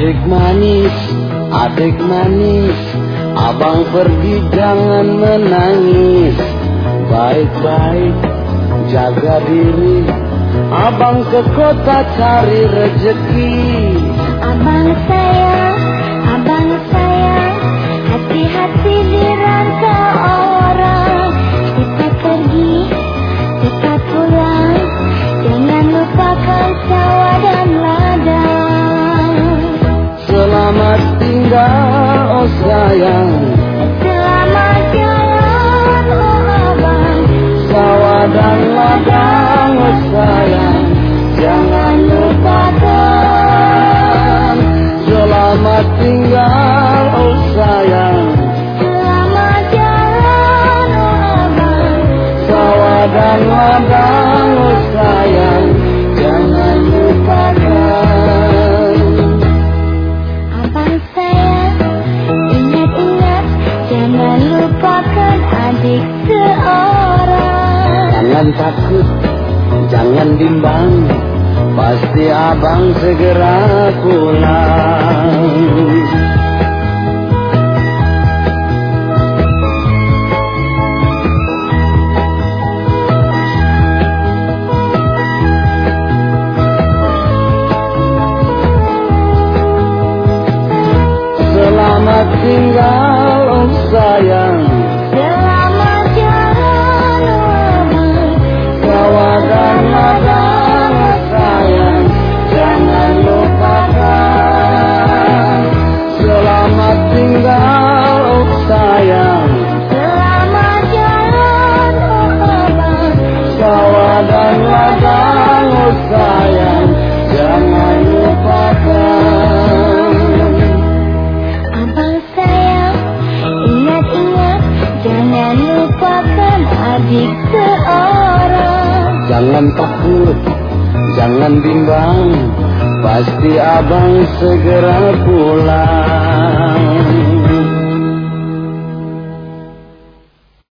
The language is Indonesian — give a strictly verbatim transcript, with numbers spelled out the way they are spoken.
Adik manis, adik manis, abang pergi jangan menangis. Baik-baik jaga diri, abang ke kota cari rezeki. Abang sayang, abang sayang, hati-hati di rantau orang. Cepat pergi, cepat pulang, jangan lupakan sawah dan ladang. Selamat tinggal oh sayang, Selamat jalan oh abang, sawah dan ladang oh sayang, jangan lupakan. Selamat tinggal oh sayang, selamat jalan oh abang, sawah dan ladang oh sayang, jangan lupakan. abang sayang, ingat-ingat jangan lupakan adik seorang. Jangan takut, jangan bimbang, pasti abang segera pulang. Selamat tinggal oh sayang, Selamat jalan oh abang, sawah dan ladang oh sayang, jangan lupakan. Selamat tinggal oh sayang, selamat jalan oh abang, sawah dan ladang oh sayang, jangan lupakan. abang sayang, ingat-ingat jangan lupakan adik seorang. Jangan takut, jangan bimbang, pasti abang segera pulang.